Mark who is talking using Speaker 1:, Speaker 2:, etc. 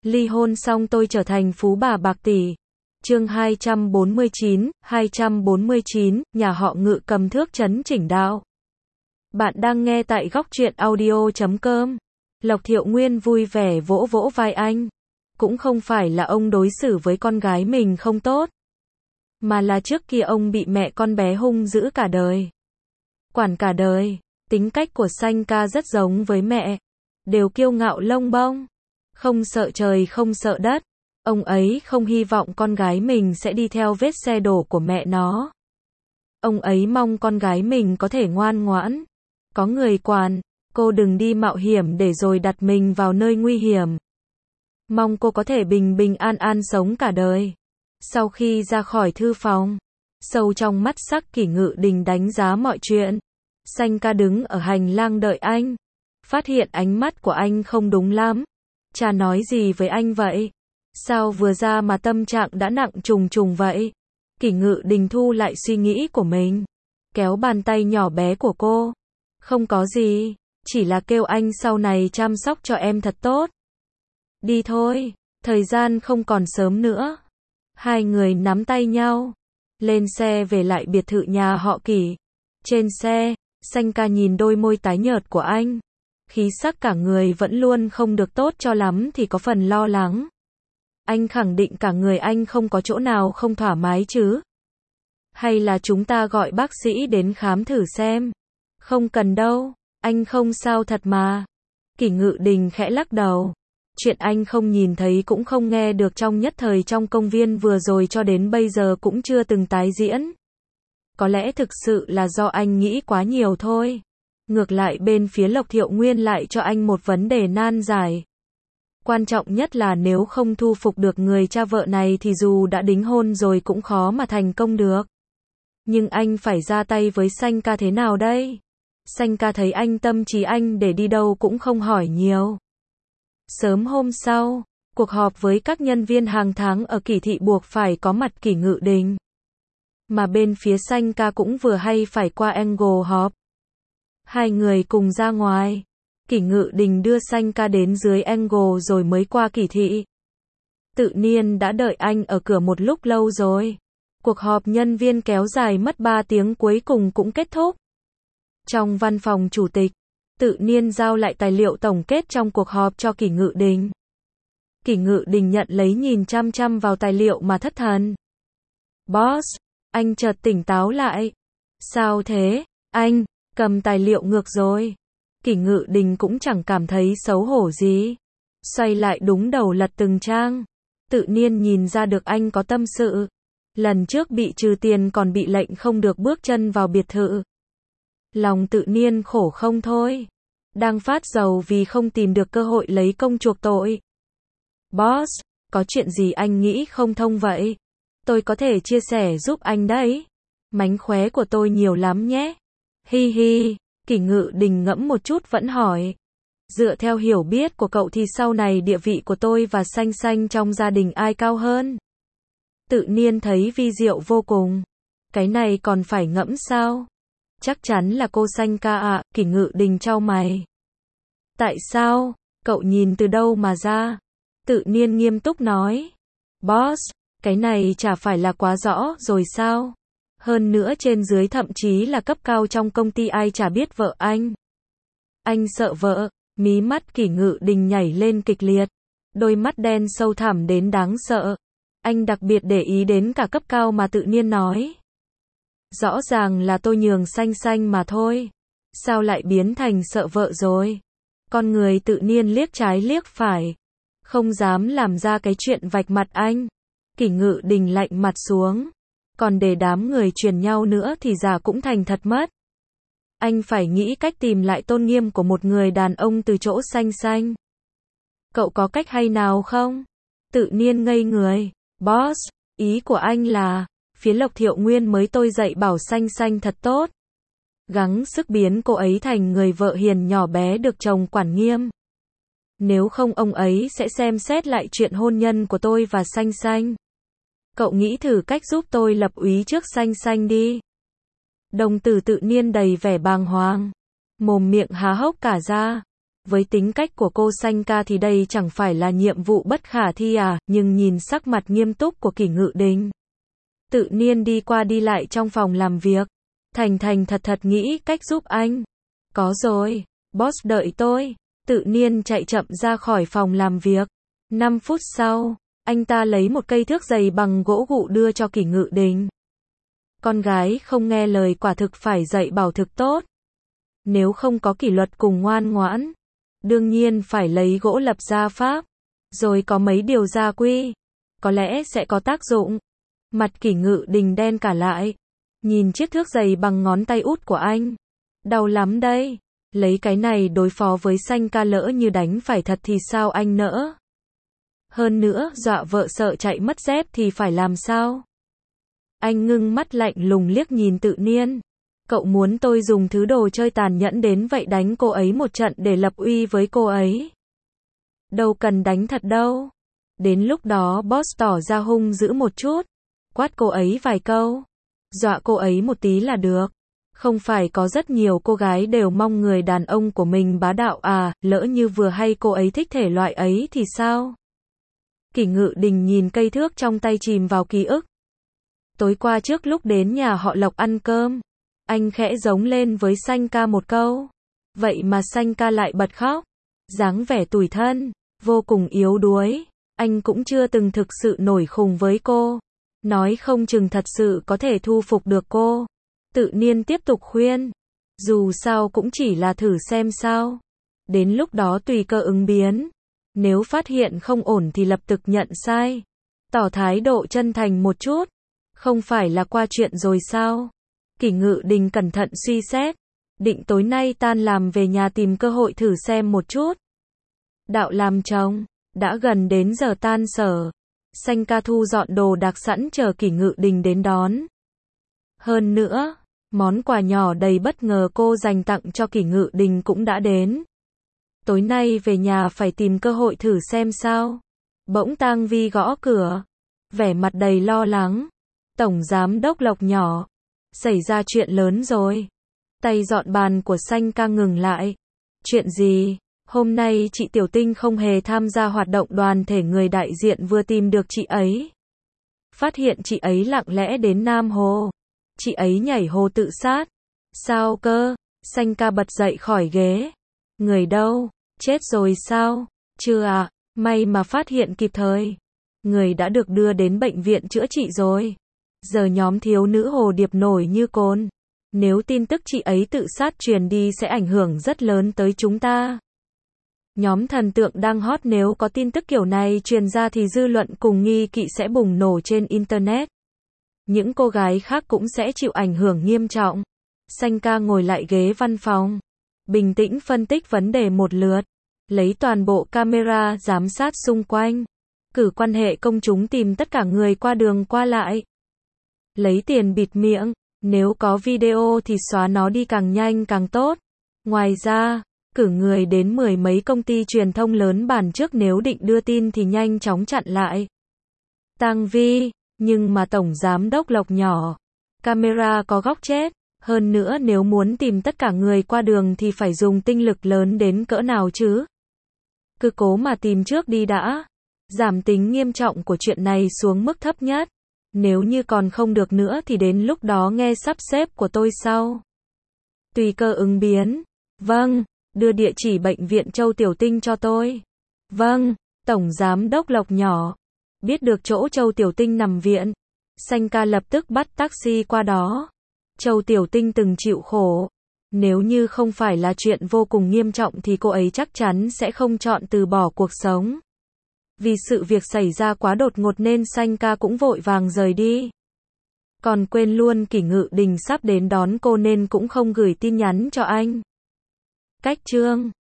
Speaker 1: Ly hôn xong tôi trở thành phú bà bạc tỷ. Chương 249, nhà họ Ngự cầm thước trấn chỉnh đạo. Bạn đang nghe tại góc truyện audio.com. Lộc Thiệu Nguyên vui vẻ vỗ vỗ vai anh. Cũng không phải là ông đối xử với con gái mình không tốt, mà là trước kia ông bị mẹ con bé hung dữ cả đời. Quản cả đời. Tính cách của Sanh ca rất giống với mẹ. Đều kiêu ngạo lông bông. Không sợ trời không sợ đất. Ông ấy không hy vọng con gái mình sẽ đi theo vết xe đổ của mẹ nó. Ông ấy mong con gái mình có thể ngoan ngoãn. Có người quản. Cô đừng đi mạo hiểm để rồi đặt mình vào nơi nguy hiểm. Mong cô có thể bình bình an an sống cả đời. Sau khi ra khỏi thư phòng, sâu trong mắt sắc Kỷ Ngự Đình đánh giá mọi chuyện. Sanh ca đứng ở hành lang đợi anh. Phát hiện ánh mắt của anh không đúng lắm. Cha nói gì với anh vậy? Sao vừa ra mà tâm trạng đã nặng trùng trùng vậy? Kỷ Ngự Đình thu lại suy nghĩ của mình. Kéo bàn tay nhỏ bé của cô. Không có gì. Chỉ là kêu anh sau này chăm sóc cho em thật tốt. Đi thôi. Thời gian không còn sớm nữa. Hai người nắm tay nhau. Lên xe về lại biệt thự nhà họ Kỷ. Trên xe, Sanh ca nhìn đôi môi tái nhợt của anh. Khí sắc cả người vẫn luôn không được tốt cho lắm thì có phần lo lắng. Anh khẳng định cả người anh không có chỗ nào không thoải mái chứ? Hay là chúng ta gọi bác sĩ đến khám thử xem? Không cần đâu, anh không sao thật mà. Kỷ Ngự Đình khẽ lắc đầu. Chuyện anh không nhìn thấy cũng không nghe được trong nhất thời trong công viên vừa rồi cho đến bây giờ cũng chưa từng tái diễn. Có lẽ thực sự là do anh nghĩ quá nhiều thôi. Ngược lại bên phía Lộc Thiệu Nguyên lại cho anh một vấn đề nan giải. Quan trọng nhất là nếu không thu phục được người cha vợ này thì dù đã đính hôn rồi cũng khó mà thành công được. Nhưng anh phải ra tay với Sanh ca thế nào đây? Sanh ca thấy anh tâm trí anh để đi đâu cũng không hỏi nhiều. Sớm hôm sau, cuộc họp với các nhân viên hàng tháng ở Kỷ thị buộc phải có mặt Kỷ Ngự Đình. Mà bên phía Sanh ca cũng vừa hay phải qua Angle họp. Hai người cùng ra ngoài. Kỷ Ngự Đình đưa Sanh ca đến dưới Angle rồi mới qua Kỷ thị. Tự nhiên đã đợi anh ở cửa một lúc lâu rồi. Cuộc họp nhân viên kéo dài mất 3 tiếng cuối cùng cũng kết thúc. Trong văn phòng chủ tịch, Tự nhiên giao lại tài liệu tổng kết trong cuộc họp cho Kỷ Ngự Đình. Kỷ Ngự Đình nhận lấy nhìn chăm chăm vào tài liệu mà thất thần. Boss, anh chợt tỉnh táo lại. Sao thế, anh? Cầm tài liệu ngược rồi. Kỷ Ngự Đình cũng chẳng cảm thấy xấu hổ gì. Xoay lại đúng đầu lật từng trang. Tự nhiên nhìn ra được anh có tâm sự. Lần trước bị trừ tiền còn bị lệnh không được bước chân vào biệt thự. Lòng tự nhiên khổ không thôi. Đang phát rầu vì không tìm được cơ hội lấy công chuộc tội. Boss, có chuyện gì anh nghĩ không thông vậy? Tôi có thể chia sẻ giúp anh đấy. Mánh khóe của tôi nhiều lắm nhé. Hi hi, Kỷ Ngự Đình ngẫm một chút vẫn hỏi. Dựa theo hiểu biết của cậu thì sau này địa vị của tôi và Sanh Sanh trong gia đình ai cao hơn? Tự nhiên thấy vi diệu vô cùng. Cái này còn phải ngẫm sao? Chắc chắn là cô Sanh ca ạ, Kỷ Ngự Đình chau mày. Tại sao? Cậu nhìn từ đâu mà ra? Tự nhiên nghiêm túc nói. Boss, cái này chả phải là quá rõ rồi sao? Hơn nữa trên dưới thậm chí là cấp cao trong công ty ai chả biết vợ anh. Anh sợ vợ, mí mắt Kỷ Ngự Đình nhảy lên kịch liệt. Đôi mắt đen sâu thẳm đến đáng sợ. Anh đặc biệt để ý đến cả cấp cao mà tự nhiên nói. Rõ ràng là tôi nhường Sanh Sanh mà thôi. Sao lại biến thành sợ vợ rồi? Con người tự nhiên liếc trái liếc phải. Không dám làm ra cái chuyện vạch mặt anh. Kỷ Ngự Đình lạnh mặt xuống. Còn để đám người truyền nhau nữa thì giả cũng thành thật mất. Anh phải nghĩ cách tìm lại tôn nghiêm của một người đàn ông từ chỗ Sanh Sanh. Cậu có cách hay nào không? Tự nhiên ngây người. Boss, ý của anh là, phía Lộc Thiệu Nguyên mới tôi dạy bảo Sanh Sanh thật tốt. Gắng sức biến cô ấy thành người vợ hiền nhỏ bé được chồng quản nghiêm. Nếu không ông ấy sẽ xem xét lại chuyện hôn nhân của tôi và Sanh Sanh. Cậu nghĩ thử cách giúp tôi lập úy trước Sanh Sanh đi. Đồng tử tự nhiên đầy vẻ bàng hoàng. Mồm miệng há hốc cả ra. Với tính cách của cô Sanh ca thì đây chẳng phải là nhiệm vụ bất khả thi à, nhưng nhìn sắc mặt nghiêm túc của Kỷ Ngự Đình. Tự nhiên đi qua đi lại trong phòng làm việc. Thành thành thật thật nghĩ cách giúp anh. Có rồi, boss đợi tôi. Tự nhiên chạy chậm ra khỏi phòng làm việc. 5 phút sau, anh ta lấy một cây thước giày bằng gỗ gụ đưa cho Kỷ Ngự Đình. Con gái không nghe lời quả thực phải dạy bảo thực tốt. Nếu không có kỷ luật cùng ngoan ngoãn, đương nhiên phải lấy gỗ lập gia pháp, rồi có mấy điều gia quy, có lẽ sẽ có tác dụng. Mặt Kỷ Ngự Đình đen cả lại, nhìn chiếc thước giày bằng ngón tay út của anh. Đau lắm đây, lấy cái này đối phó với Sanh ca lỡ như đánh phải thật thì sao anh nỡ? Hơn nữa, dọa vợ sợ chạy mất dép thì phải làm sao? Anh ngưng mắt lạnh lùng liếc nhìn Tự Nhiên. Cậu muốn tôi dùng thứ đồ chơi tàn nhẫn đến vậy đánh cô ấy một trận để lập uy với cô ấy? Đâu cần đánh thật đâu. Đến lúc đó boss tỏ ra hung dữ một chút, quát cô ấy vài câu, dọa cô ấy một tí là được. Không phải có rất nhiều cô gái đều mong người đàn ông của mình bá đạo à, lỡ như vừa hay cô ấy thích thể loại ấy thì sao? Kỷ Ngự Đình nhìn cây thước trong tay chìm vào ký ức. Tối qua trước lúc đến nhà họ Lộc ăn cơm, anh khẽ giống lên với Sanh ca một câu. Vậy mà Sanh ca lại bật khóc. Dáng vẻ tủi thân, vô cùng yếu đuối. Anh cũng chưa từng thực sự nổi khùng với cô. Nói không chừng thật sự có thể thu phục được cô. Tự Nhiên tiếp tục khuyên. Dù sao cũng chỉ là thử xem sao. Đến lúc đó tùy cơ ứng biến. Nếu phát hiện không ổn thì lập tức nhận sai. Tỏ thái độ chân thành một chút. Không phải là qua chuyện rồi sao? Kỷ Ngự Đình cẩn thận suy xét. Định tối nay tan làm về nhà tìm cơ hội thử xem một chút. Đạo làm chồng. Đã gần đến giờ tan sở. Sanh ca thu dọn đồ đạc sẵn chờ Kỷ Ngự Đình đến đón. Hơn nữa, món quà nhỏ đầy bất ngờ cô dành tặng cho Kỷ Ngự Đình cũng đã đến. Tối nay về nhà phải tìm cơ hội thử xem sao. Bỗng Tang Vi gõ cửa. Vẻ mặt đầy lo lắng. Tổng giám đốc Lộc nhỏ. Xảy ra chuyện lớn rồi. Tay dọn bàn của Sanh ca ngừng lại. Chuyện gì? Hôm nay chị Tiểu Tinh không hề tham gia hoạt động đoàn thể, người đại diện vừa tìm được chị ấy. Phát hiện chị ấy lặng lẽ đến Nam Hồ. Chị ấy nhảy hồ tự sát. Sao cơ? Sanh ca bật dậy khỏi ghế. Người đâu? Chết rồi sao? Chưa ạ, may mà phát hiện kịp thời. Người đã được đưa đến bệnh viện chữa trị rồi. Giờ nhóm thiếu nữ hồ điệp nổi như cồn. Nếu tin tức chị ấy tự sát truyền đi sẽ ảnh hưởng rất lớn tới chúng ta. Nhóm thần tượng đang hot, nếu có tin tức kiểu này truyền ra thì dư luận cùng nghi kỵ sẽ bùng nổ trên Internet. Những cô gái khác cũng sẽ chịu ảnh hưởng nghiêm trọng. Sanh ca ngồi lại ghế văn phòng. Bình tĩnh phân tích vấn đề một lượt. Lấy toàn bộ camera giám sát xung quanh. Cử quan hệ công chúng tìm tất cả người qua đường qua lại. Lấy tiền bịt miệng. Nếu có video thì xóa nó đi càng nhanh càng tốt. Ngoài ra, cử người đến 10 mấy công ty truyền thông lớn bàn trước, nếu định đưa tin thì nhanh chóng chặn lại. Tang Vi, nhưng mà Tổng Giám đốc Lộc nhỏ. Camera có góc chết. Hơn nữa nếu muốn tìm tất cả người qua đường thì phải dùng tinh lực lớn đến cỡ nào chứ? Cứ cố mà tìm trước đi đã. Giảm tính nghiêm trọng của chuyện này xuống mức thấp nhất. Nếu như còn không được nữa thì đến lúc đó nghe sắp xếp của tôi sau. Tùy cơ ứng biến. Vâng, đưa địa chỉ bệnh viện Châu Tiểu Tinh cho tôi. Vâng, Tổng Giám đốc Lộc nhỏ. Biết được chỗ Châu Tiểu Tinh nằm viện. Sanh ca lập tức bắt taxi qua đó. Châu Tiểu Tinh từng chịu khổ. Nếu như không phải là chuyện vô cùng nghiêm trọng thì cô ấy chắc chắn sẽ không chọn từ bỏ cuộc sống. Vì sự việc xảy ra quá đột ngột nên Sanh ca cũng vội vàng rời đi. Còn quên luôn Kỷ Ngự Đình sắp đến đón cô nên cũng không gửi tin nhắn cho anh. Cách chương